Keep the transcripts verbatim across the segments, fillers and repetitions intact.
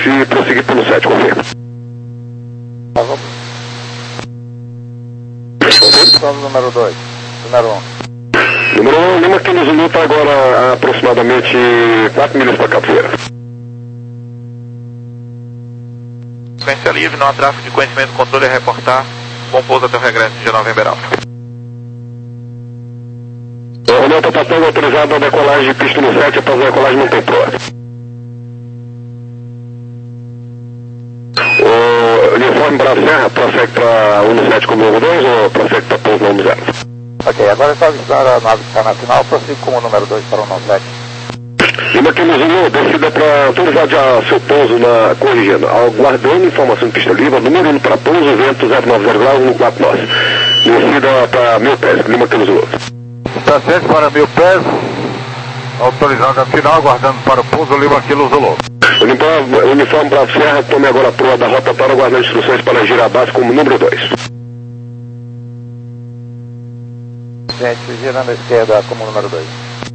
e prosseguir pelo sete, confirma. Tá, vamos. Vamos número dois, número um. Número um, Lima Kilo Zulu está agora a aproximadamente quatro milhas para Capoeira. Frequência livre, não há tráfego de conhecimento, controle a reportar. Bom pouso até o regresso de November Alpha. O Romeu Papatango autorizado a decolagem de pista no sete, após a decolagem não tem proa. O uniforme para a Serra, prossegue para um no sete como número dois ou prossegue para pouso no zero? Ok, agora é só avisar a nave que está na final, prossigo como número dois para o um sete. Lima Kilo Zulu, descida para autorizar já seu pouso na corrigindo, aguardando informação de pista livre, número um para pouso, vento zero nove zero graus, um quatro nove. Descida para mil pés, Lima Kilo Zulu. Estaciante para mil pés, autorizado a final, aguardando para o pouso Lima Kilo Zulu. Uniforme, uniforme para a Serra, tome agora a proa da rotatória, aguardando instruções para girar a base como número dois. Gente, girando à esquerda como número dois.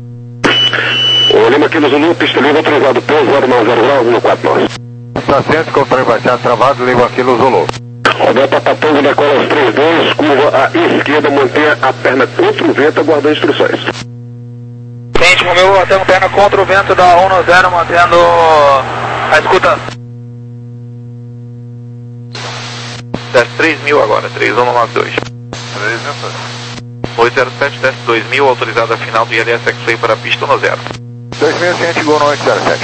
O Lima Kilo Zulu, pista livre, autorizado pouso zero nove zero graus, um quatro nove. Estaciante, controle baixado, travado, Lima Kilo Zulu. Romeu Papatango decola os três dois, curva à esquerda, mantenha a perna contra o vento, aguardando instruções. Gente, Romeu batendo perna contra o vento da um no zero, mantendo a escuta. Desce três mil agora, três um nove dois. três mil. oito zero sete, desce dois mil, autorizado a final do I L S X-Ray para a pista no zero. dois mil, ciente, gol no oito zero sete.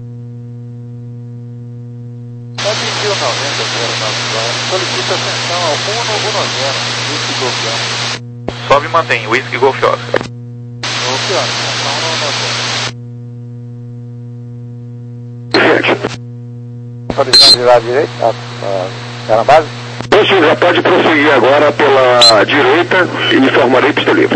Pode pedir o noventa zero nove, solicita atenção ao um no um zero, Whisky Golf Oscar. Sobe e mantém, Whisky Golf Oscar. Golf Oscar, atenção no um zero. Autorizando virar à direita, está na base? Então, já pode prosseguir agora pela direita e informarei pista livre.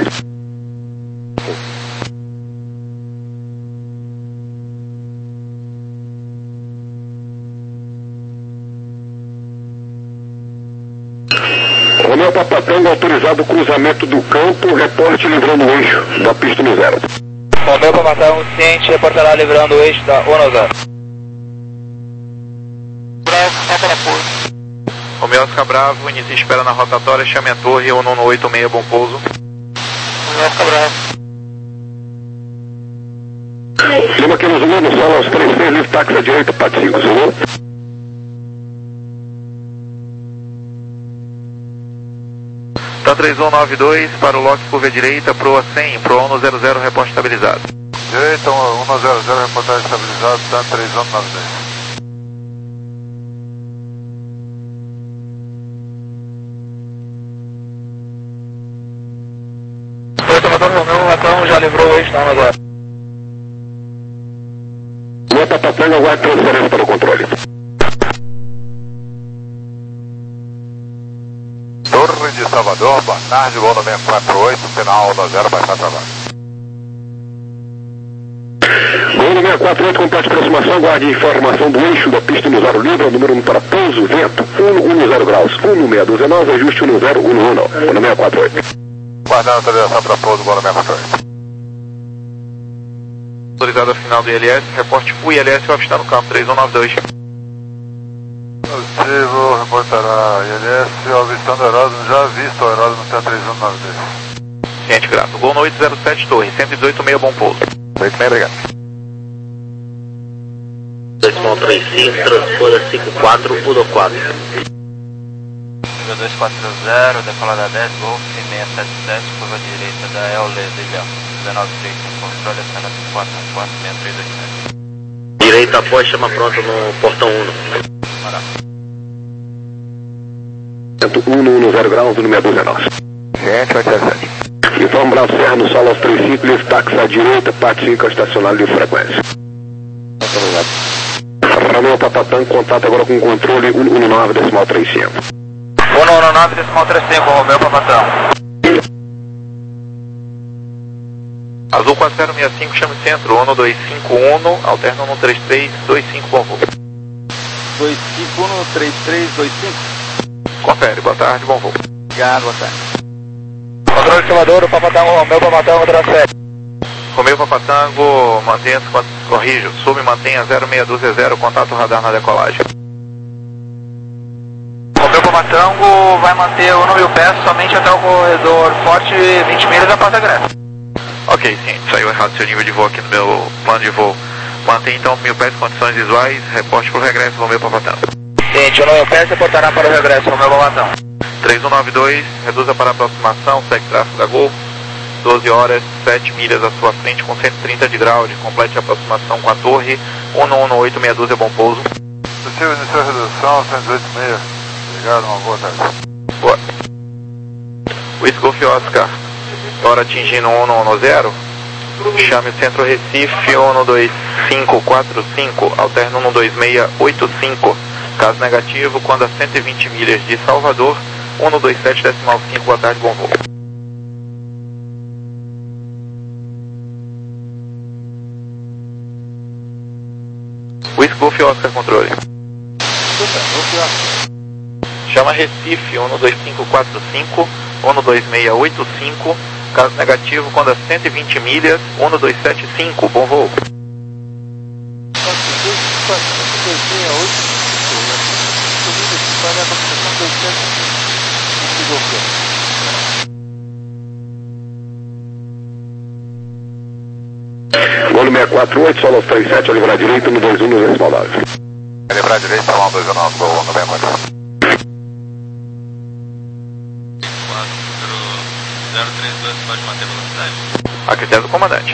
Romeu Papatango autorizado o cruzamento do campo, reporte livrando o eixo da pista no zero. Romeu Papatango, ciente, reportará livrando o eixo da um no zero. Bravo, reta na pouso. Romeu Oscar Bravo, inicia espera na rotatória, chame a torre, um no oito seis, bom pouso. Romeu Oscar Bravo. Lima Kilo Zulu, no solo aos três seis, livre táxi à direita, P A T cinco, Zulu. Tá três um nove dois, para o lock curva direita, proa cem, proa um no zero zero, reporte estabilizado. Direita, um no zero zero, reportagem estabilizado, tá três um nove dois. Romeu Ratão já livrou o eixo da um no zero. Romeu Papatango aguarda transferência para o controle. Torre de Salvador, boa tarde, gol número quatro oito, final um zero, baixar trabalho. Gol número quatro oito, complete aproximação, aguarde informação do eixo da pista no zero livre, número um para pouso, vento, um no zero graus, um no seis um nove, ajuste um no zero, um no um não, gol número quatro oito. Guardando a autorização para pouso, gol número quatro oito. Autorizado a final do I L S, reporte F U I L S, o A F está no campo, três um nove dois. Positivo, reportará I L S, avistando aeródromo, já visto o aeródromo, está três um nove dois. Ciente, grato. Gol no oito zero sete, torre, cento e dezoito seis, bom pouso. oito seis, obrigado. Decimal três cinco, transpora cinco quatro, um quatro. dois quatro zero, decolada dez, Golf seis sete sete, curva direita da E O L E, legal. dezenove três cinco, controle, cena quatro quatro, seis três dois sete. Direita após, chama pronta no portão um. um no um no zero graus, no seis um nove. Ciente, oito zero sete. Informe Bravo Serra no solo aos três cinco, livre táxi à direita, P A T cinco, estacionário de frequência. Romeu Papatango, contato agora com o controle um um nove, decimal três cinco. um um nove, decimal três cinco, Romeu Papatango. Azul quatro zero seis cinco, chame centro, um dois cinco um, alterna um três três dois cinco, bom voo. dois cinco um, três três dois cinco. Confere, boa tarde, bom voo. Obrigado, boa tarde. Controle de Salvador, o Papatango, Romeu Papatango, tracete. Romeu Papa Tango, mantenha-se, corrijo, sub mantenha zero seis dois zero, contato radar na decolagem. Romeu Papa Tango vai manter o número pés somente até o corredor forte vinte milhas da Porta Grécia. Ok, sim, saiu errado seu nível de voo aqui no meu plano de voo. Mantém então mil pés condições visuais, reporte para o regresso, Romeu Papa Tango. Gente, o número pés reportará para o regresso, Romeu Papa Tango. três um nove dois, reduza para aproximação, segue tráfego da Gol. doze horas, sete milhas à sua frente com cento e trinta de grau, de complete a aproximação com a torre, um um oito meia dúzia, bom pouso. Possível iniciar a redução, cento e dezoito e meia. Obrigado, uma boa tarde. Boa. Whisky Golf Oscar, hora atingindo um um um zero, chame o centro Recife um dois cinco quatro cinco, alterno um dois seis oito cinco, caso negativo, quando a cento e vinte milhas de Salvador, um dois sete decimal cinco, boa tarde, bom voo. Whisky Golf Oscar, controle. Chama Recife um dois cinco quatro cinco, um dois seis oito cinco, caso negativo, quando a cento e vinte milhas, um dois sete cinco, bom voo. Golo seis quatro oito, solo três sete, livrar direito no dois um no decimal nove. Livrar direito, salão dois um nove, gol no seis quatro. zero três dois, pode manter a velocidade. A critério do comandante.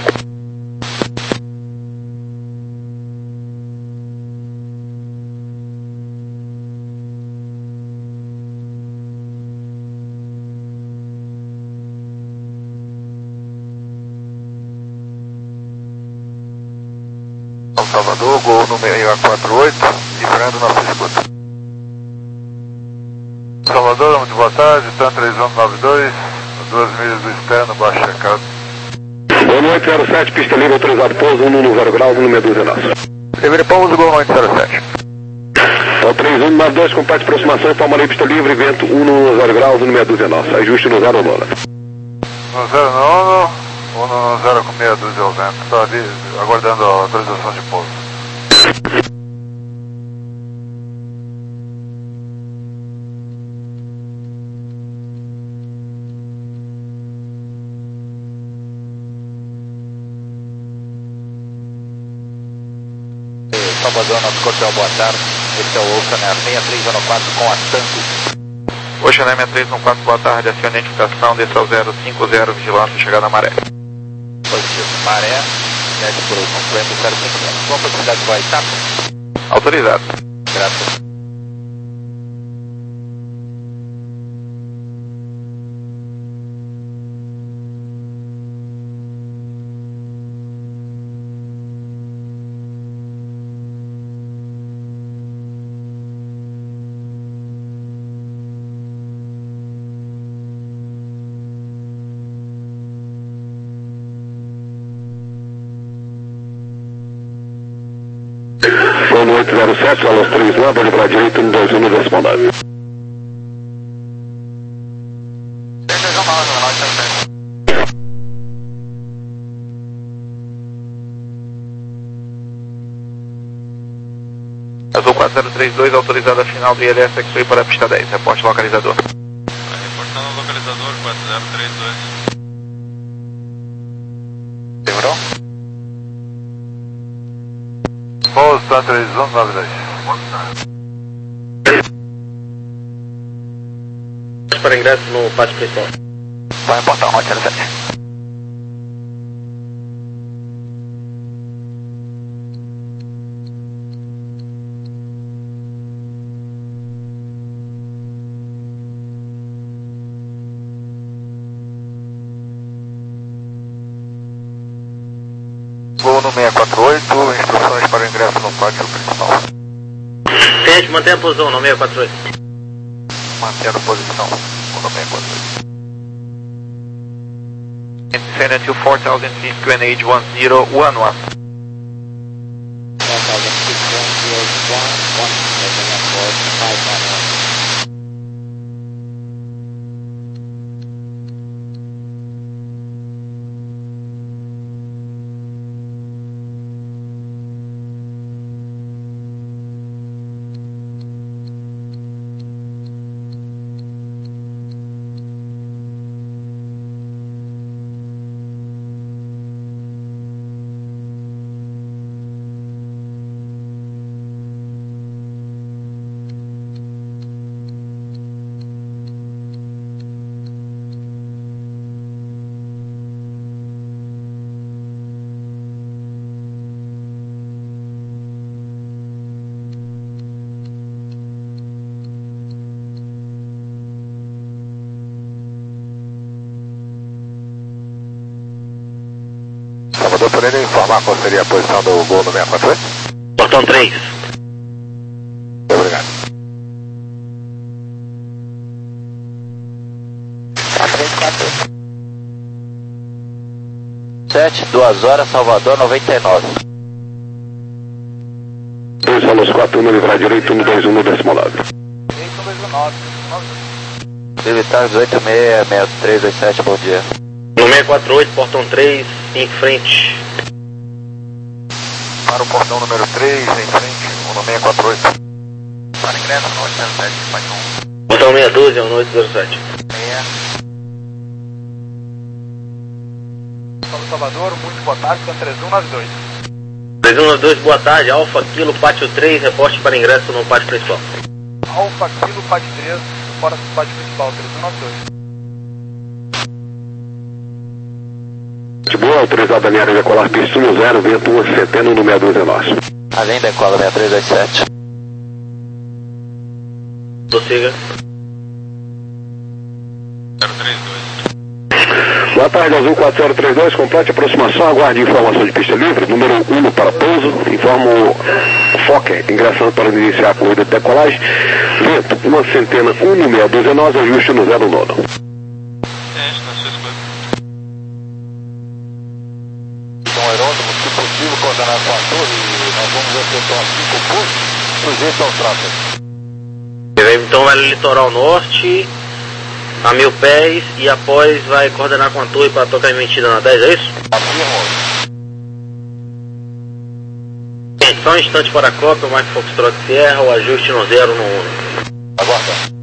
Salvador, gol no seis quatro oito, livrando nossa escuta. Salvador, muito boa tarde, TAM três um nove dois, duas milhas do externo, baixo checado. Boa noite, zero sete, pista livre, autorizado pouso, um no zero graus, no meia dúzia nosso. Livre pouso, gol noite zero sete. Ao três um nove dois, complete aproximação, informarei pista livre, vento um no zero graus, no meia dúzia nosso. Ajuste no zero nono. No zero nono, um no zero com meia dúzia ao vento, estou ali aguardando a autorização de pouso. Salvador, nosso cortel, boa tarde. Esse é o Oceaner seis três um quatro com a Tango. Oceaner seis três um quatro, boa tarde, acione a identificação, desça ao zero cinco zero, vigilância, chegada à maré. Positivo, maré, sete por concluindo zero cinco zero. Qual a possibilidade de voar etapa? Autorizado. Graças. Boa noite, zero sete, salão três um, vou livrar direito no dois um no decimal nove. Azul quatro zero três dois, autorizada final do I L S X-Ray para a pista dez, reporte localizador. Reportando o localizador quatro zero três dois. Demorou? Pouso, TAM três um nove dois. Para ingresso no pátio principal. Vai importar, Rota zero sete. Gol no seis quatro oito, instruções para o ingresso no pátio principal. Gente, mantenha a posição no seis quatro oito. Mantendo posição, gol no seis quatro oito. Descend until four thousand feet, Q N H one zero one one. poderia informar qual seria a posição do gol no seis quatro oito? Portão três. Obrigado. sete, duas horas, Salvador, noventa e nove. dois Alôs quatro um, livrar direito, um dois um no décimo nove. Militar dezoito seis, seis três dois sete, bom dia. No seis quatro oito, portão três, em frente. Para o portão número três, em frente, no seis quatro oito. Para ingresso, no oito zero sete, Pai um. Portão seis doze, no oito zero sete. Salvador, muito boa tarde, são três um nove dois. três um nove dois, boa tarde, Alfa Kilo, pátio três, reporte para ingresso no pátio principal. Alfa Kilo, pátio três, fora do pátio principal, três um nove dois. Boa, autorizado a minha área decolar, pista um zero, vento um setenta no seis doze é nosso. Além decola seis três dois sete. Prossiga. zero três dois. Boa tarde, Azul quatro zero três dois, complete aproximação, aguarde informação de pista livre, número um para pouso, informo o Fokker, ingressando para iniciar a corrida de decolagem, vento, uma centena, um no seis doze é nosso, ajuste no zero nove. É, na sua escolha. Então, aeródromo, se possível, coordenar com a torre, nós vamos ver se estão aqui com o posto, sujeito ao tráfego. Então vai litoral norte, a mil pés, e após vai coordenar com a torre para tocar em mentira na dez, é isso? Gente, só um instante para a cópia, o Mike Foxtrot Sierra, o ajuste no zero no um. Aguarda.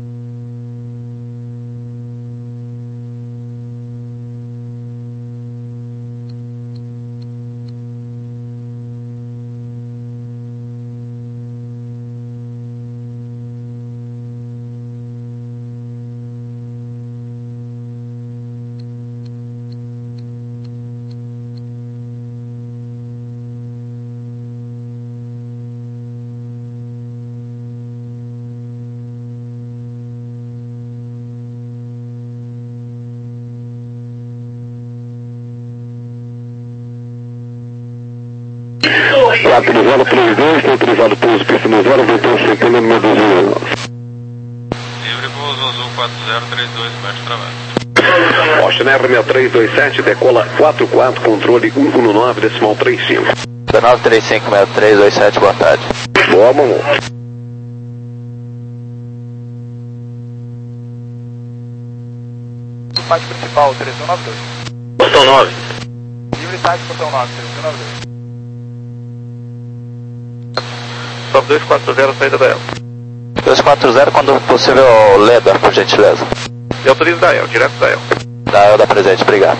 quatro zero três dois, está autorizado pouso, pista no zero, vento um centena no seis doze é nosso. Livre pouso Azul quatro zero três dois, baixo travado. Austin R seis três dois sete, decola quatro quatro, controle um um nove, decimal três cinco. nove três cinco seis três dois sete, boa tarde. Boa, mamão. Pátio principal, três um nove dois. Portão nove. Livre site, portão nove, três um nove dois. Top dois quatro zero, saída da E L. dois quatro zero, quando possível, Leda, por gentileza. E autoriza da E L, direto da E L. Da E L da presente, obrigado.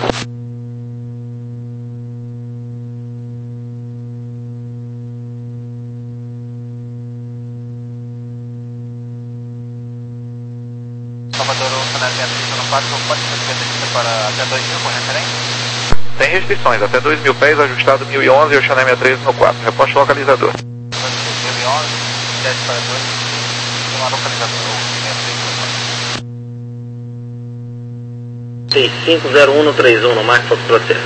Salvador, o canal no quatro, pode ser para até dois mil, com referência? Tem restrições, até dois mil pés, ajustado mil e onze e o Chanel sessenta e três no quatro. Reposte localizador. mil e onze, dez para dois, uma localizador, Tem cinco zero um no trinta e um, no Mike Foxtrot Sierra.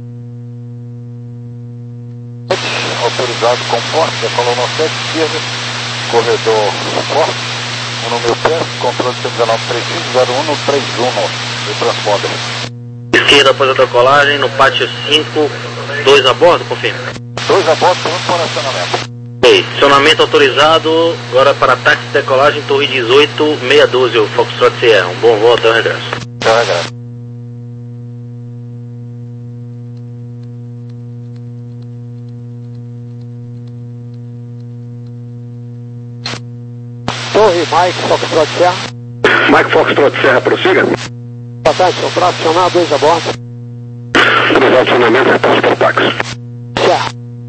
autorizado com porte, decolou no sete, esquerda, corredor forte, o número pé, controle cento e dezenove, trinta e cinco zero um no trinta e um, do transponder. Esquerda após a decolagem, no pátio cinco, dois a bordo, confirma. Dois a bordo, pronto para acionamento. Ok, acionamento autorizado, agora para táxi de decolagem, torre dezoito, seis doze, o Foxtrot Sierra. Um bom voo até o regresso. Até o regresso. Torre Mike Foxtrot Serra. Mike Foxtrot Serra, prossiga. Boa tarde, são para acionar, dois a bordo. Autorizado acionamento, repasse para táxi. Serra.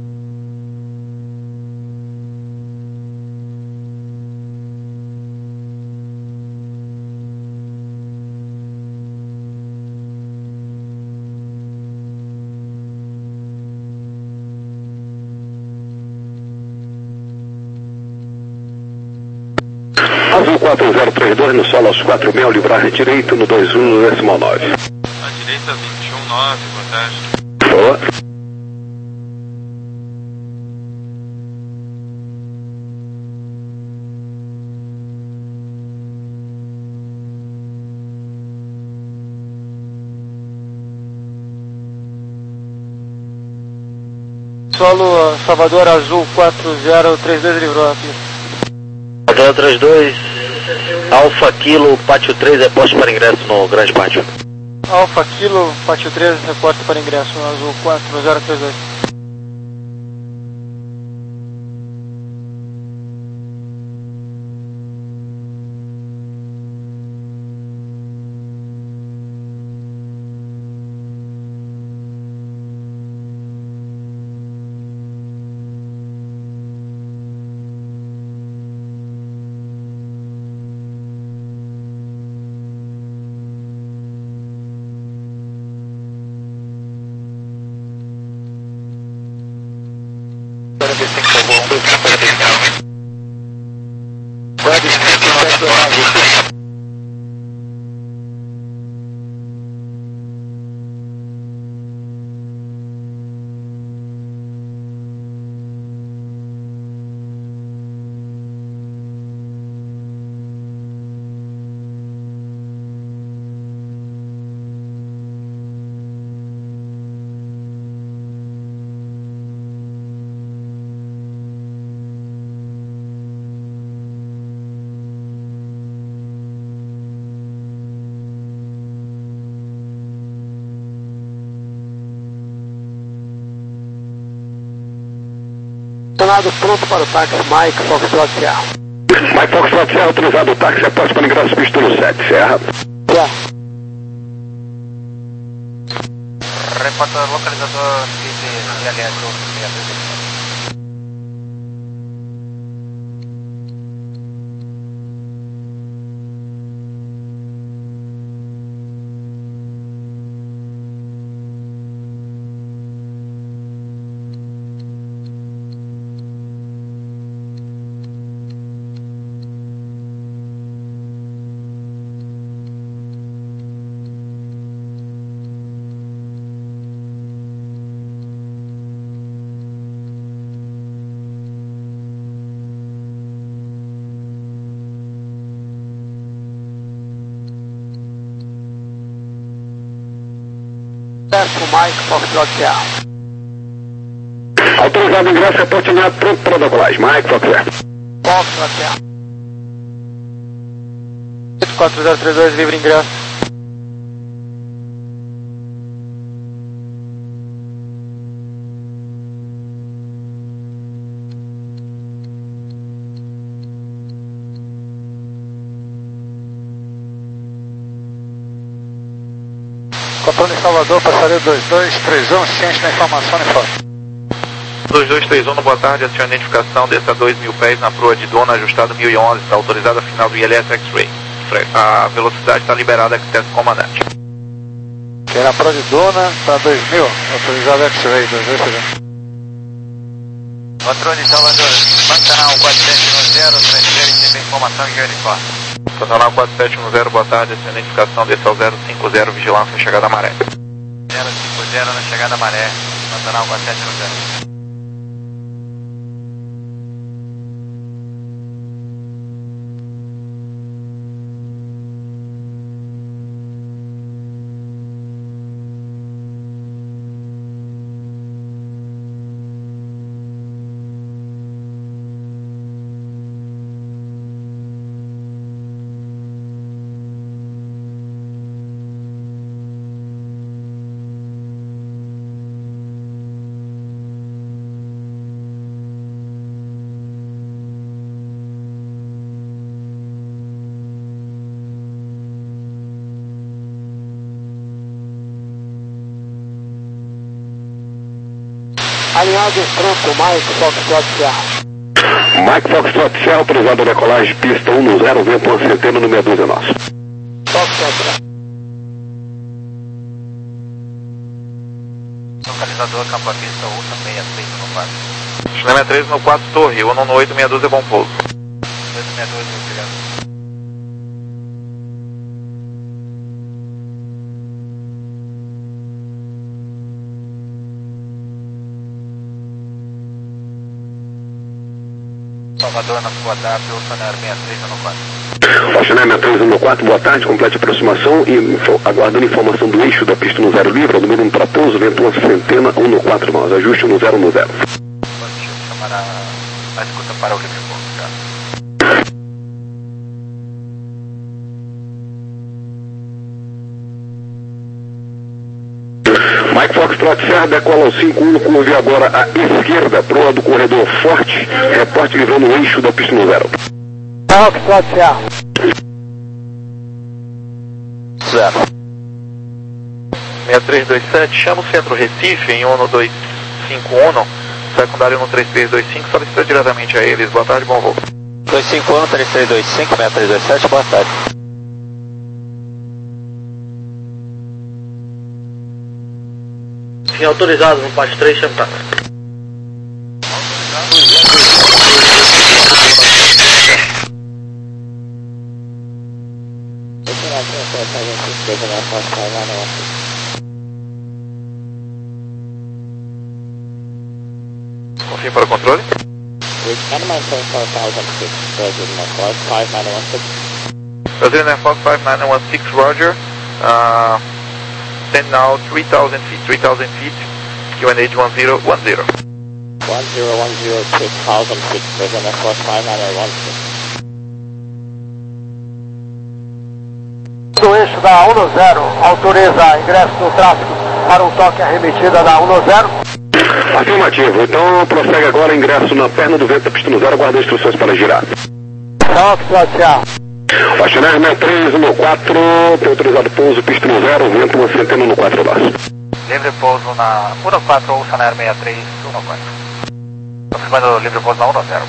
Azul quatro zero três dois, no solo aos quatro mil, livrar direito no dois um no decimal nove. À direita, vinte e um nove, boa tarde. Boa. Solo Salvador Azul quatro zero três dois livrou a pista. quatro zero três dois, Alfa Kilo, Pátio três, reporte para ingresso no Grande Pátio. Alfa Kilo, Pátio três, reporte para ingresso no Azul quatro zero três dois. Pronto para o táxi, Mike Foxtrot Serra. Mike Foxtrot Serra, autorizado o táxi, aposto para ingresso, pista no sete, Serra. Serra. Reporta localizador de I L S. Mike Foxtrot Serra. Autorizado o ingresso, reporte alinhado, pronto para decolagem. Mike Foxtrot. Foxtrot Serra. quatro zero três dois, livre ingresso. Controle em Salvador, passaria dois dois três um, ciente da informação e foto. dois dois três um, boa tarde, acione a identificação, desça dois mil pés na proa de Dona, ajustado mil e onze, está autorizado a final do I L S X-Ray. A velocidade está liberada, arquiteto comandante. Que na proa de Dona, está dois mil, autorizado X-Ray, dois dois três um. Controle em Salvador, Pantanal quatro sete um zero, transfere sempre a informação e uniforme. Pantanal quatro sete um zero, boa tarde, acione a identificação, desça ao zero cinco zero, vigilância, chegada à maré. zero cinco zero na chegada à maré, Pantanal quatro sete um zero. Alinhado pronto, Mike Foxtrot Serra. Mike Foxtrot Serra, autorizado a decolagem, pista um no zero, vento uma centena no meia dúzia nosso. Foxtrot Serra. Localizador, campo à pista, U T A seis seis no quatro. Chilema três no quatro, torre, um no oito, meia dúzia, bom pouso. oito seis dois, obrigado. Amazonas, boa tarde, Oceanário sessenta e três um quatro. Oceanário sessenta e três um quatro, boa tarde, complete aproximação e info, aguardando informação do eixo da pista no zero livre, número um para pouso, vento uma centena, um quatro nós, ajuste no zero no zero. Pode chamar a, a escuta para o livre pouso, tá? Mike Foxtrot Serra decola ao cinco um, curve agora à esquerda, proa do corredor forte, reporte livrando o eixo da pista no zero. Foxtrot Serra. Zero. seis três dois sete, chama o centro Recife em um dois cinco um, secundário um três três dois cinco, solicita diretamente a eles. Boa tarde, bom voo. dois cinco um, três três dois cinco, seis três dois sete, boa tarde. Sim, autorizado no parte três, chama tá. Confirme para o controle. Brazilian Air Force five nine one six, Roger. Uh, Send now three thousand feet, three thousand feet, Q N H one zero one zero. one zero one zero, three thousand feet, Brazilian Air Force five nine one six. Do eixo da um zero, autoriza ingresso no tráfego para um toque arremetida da um zero. Afirmativo, então prossegue agora ingresso na perna do vento da pista no zero, aguarda instruções para girar. Foxtrot Serra. Oceanário sessenta e três um quatro, tem autorizado pouso, pista no zero, vento uma centena no quatro nós. Livre pouso na um quatro, Oceanário sessenta e três um quatro. Confirmando livre pouso na um zero.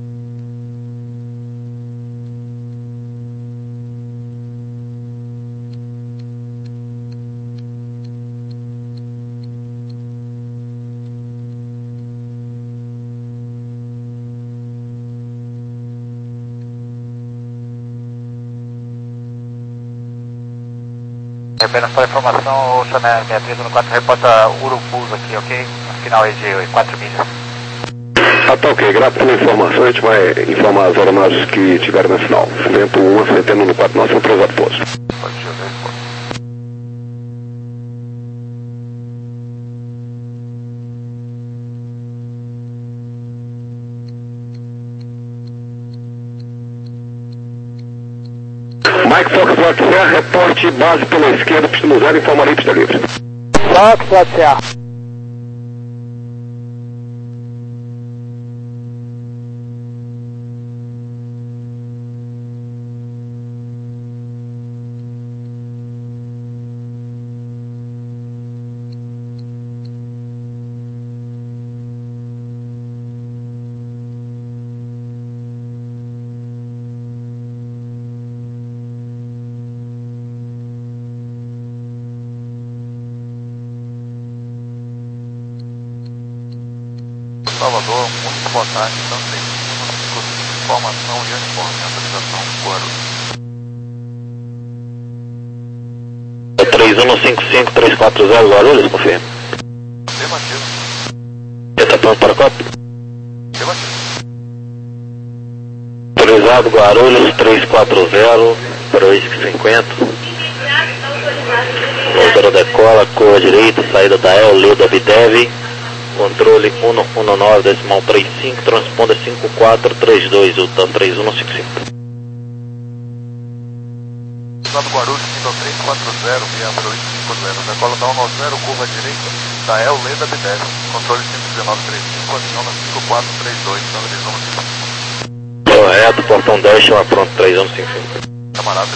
Apenas para informação, o Oceanário sessenta e três um quatro reporta Urupus aqui, ok? Final aí de quatro milhas. Ah, tá ok, grato pela informação, a gente vai informar as aeronaves que tiveram na final. Vento uma centena no quatro nós, autorizado pouso. Pode ser, pode. Mike Foxtrot Serra, reporte base pela esquerda, pista no zero, informarei pista livre. Foxtrot Serra. Salvador, muito boa tarde, então tem informação e uniforme, autorização por três um cinco cinco três quatro zero, Guarulhos, confirma. Afirmativo. Já está pronto para a cópia? Afirmativo. Autorizado, Guarulhos, três quatro zero, para o ISC cinquenta. Motor decola, curva direita, saída da E L, Leda Videv. Controle um um nove, decimal trinta e cinco, transponder cinco quatro três dois, U T A M três um cinco cinco. Estado Guarulhos, nível três quatro zero, via para o cinco zero, decola da um zero, curva direita, da E L, Leda Videv. Controle cinco um nove três cinco, aciona cinco quatro três dois, três um cinco cinco. Correto, portão dez, chama pronto, três um cinco cinco. Camarada.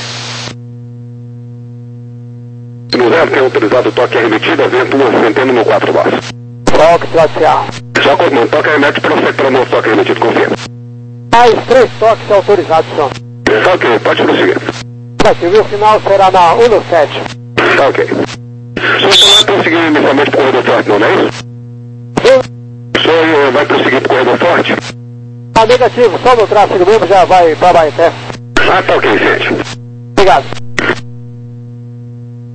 No zero tem autorizado o toque arremetida, vento uma centena no quatro nós. Foxtrot Serra. Já confirmando, toque arremete, prossegue para o novo toque arremetido, confirma. Mais três toques autorizados, senhor. Tá ok, pode prosseguir. Mas o final será na um sete. Tá ok. O senhor não vai prosseguir inicialmente para o corredor forte, não, não é isso? Sim. O senhor vai prosseguir para o corredor forte? Tá negativo, só no tráfego mesmo já vai para Baeté. Ah, tá ok, gente. Obrigado.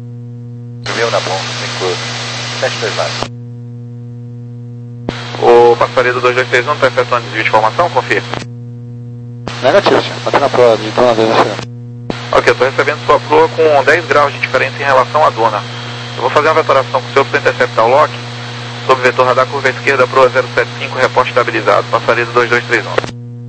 Viu na ponta, tem curva. sete dois nove. O passaria do dois dois três um, está efetuando desvio de formação, confia. Negativo, senhor. Batendo na proa de dona dois dois três um. Ok, eu estou recebendo sua proa com dez graus de diferença em relação à dona. Eu vou fazer uma vetoração com o senhor para interceptar o lock. Sob vetor radar curva esquerda, proa zero sete cinco, reporte estabilizado. Passaria do dois dois três um.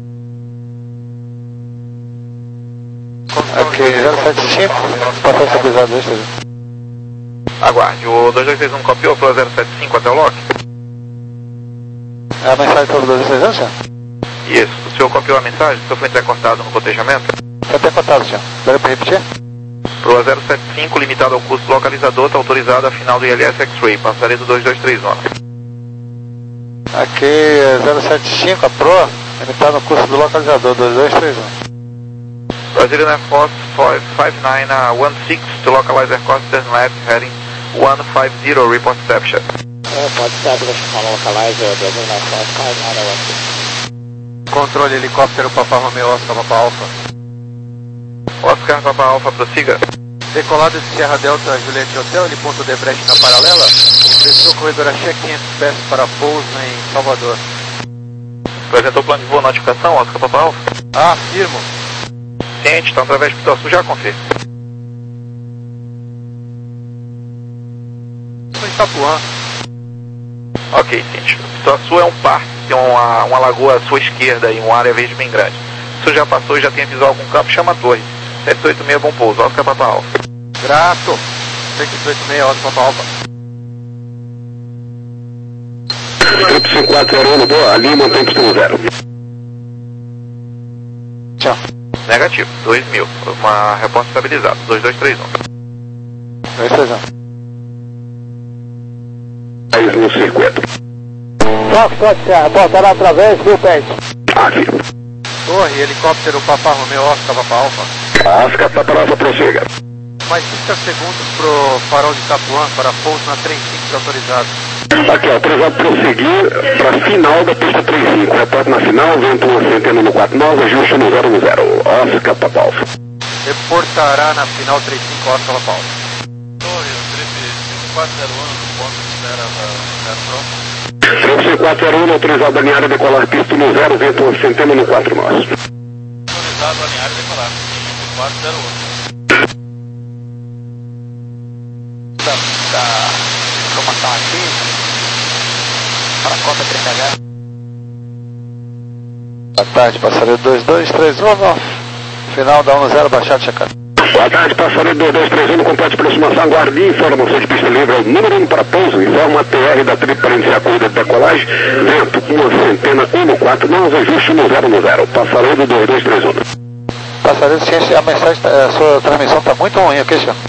Ok, zero sete cinco, passou estabilizado dois três um. Aguarde, o dois dois três um copiou, proa zero sete cinco até o lock? É a mensagem sobre o dois dois três um, senhor? Isso, o senhor copiou a mensagem? O senhor foi intercortado no cotejamento? Foi intercortado, senhor. Deve para repetir? Proa zero sete cinco, limitado ao custo localizador, está autorizado a final do I L S X-Ray, passaria do dois dois três um. Aqui, zero sete cinco, a proa, limitado ao custo do localizador, dois dois três um. Brazilian Air Force five nine one six to localize Air Cost turn left heading one five zero, report reception. Airport establish on localizer, Brazilian Air Force five nine one six. Controle helicóptero Papa Romeo Oscar Papa Alpha. Oscar Papa Alpha, prossiga. Decolado de Sierra Delta Juliette Hotel, ele ponto de brecha na paralela. Pressou corredor a check quinhentos pés para pouso em Salvador. Apresentou o plano de voo, notificação, Oscar Papa Alpha. Ah, firmo. Ciente, está através do Pitoçu, já confia. Estou em Itapuã. Ok, ciente. O Pitoçu é um parque, tem uma, uma lagoa à sua esquerda e uma área verde bem grande. Se o senhor já passou e já tem visual algum campo, chama a torre. sete oito seis, bom pouso, Oscar Papa Alpha. Grato. sete oito seis, Oscar Papa Alpha. Script cinco quatro zero um, boa, ali mantém pistão zero. Tchau. Negativo, dois mil, uma repórter estabilizada, dois dois três um. dois três um. Aí no circuito. Foxtrot Serra, portará através, mil pés. Aqui. Torre, helicóptero Papa Romeo Oscar Papa Alpha. Oscar Papa Alpha, prossiga. Mais trinta segundos pro farol de Itapuã para pouso na três cinco autorizado. Aqui, autorizado prosseguir para a final da pista trinta e cinco. Repórter na final, vento uma centena no quarenta e nove, ajuste no zero um zero. Oscar Papa Alpha. Reportará na final trinta e cinco Oscar Papa Alpha. Torre, o trip cinco quatro zero um, ponto de espera pronto. Trip cinco quatro zero um, autorizado a alinhar e decolar pista no zero, vento uma centena no quatro nós. Autorizado a alinhar e decolar. cinco quatro zero um. Da, da informação aqui para a Copa trinta H. Boa tarde, passaria dois dois três um, no final da um zero, baixado, checado. Boa tarde, passaria dois dois três um, no complete aproximação, aguarde informação de pista livre, é o número um para pouso, informa a T R da trip para iniciar a corrida de decolagem, vento uma centena um no quatro nós, ajuste no zero no zero, passaria do dois dois três um. Passaria, ciência, a mensagem, a sua transmissão está muito ruim, ok, senhor?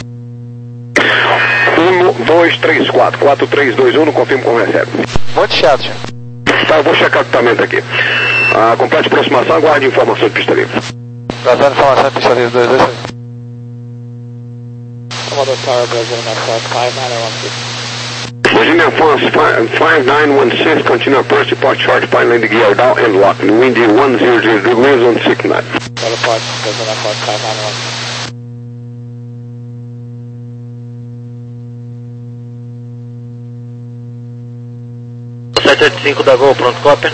um dois três quatro, quatro três dois um, não confirmo como recebe. Muito chato, senhor. Tá, eu vou checar o equipamento aqui. A complete aproximação, aguarde informação de pista livre. Trazendo informação de pista livre dois dois três. Commodore Tower, Brazilian Air Force five nine one six. Virginia Force five nine one six, continue approach, depart short, fine landing gear down and lock. Windy one zero zero degrees on six nine. Teleport, Brazilian Air Force five nine one six. sete oito cinco da Gol, pronto, cópia.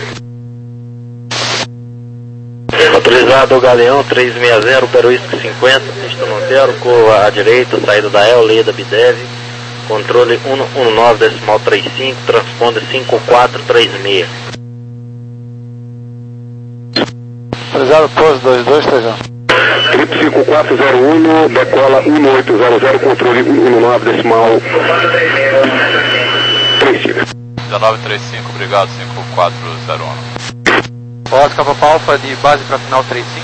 Autorizado o Galeão três seis zero, Peruísco cinquenta, pista no zero, curva à direita, saída da El, Leda, Bidev, controle um um nove, decimal trinta e cinco, transponder cinco quatro três seis. Autorizado pouso dois dois três um. Trip cinco quatro zero um, decola um oito zero zero, controle um um nove, decimal trinta e cinco. dezenove trinta e cinco, obrigado, cinco quatro zero um. Oscar Papa Alpha de base para final trinta e cinco.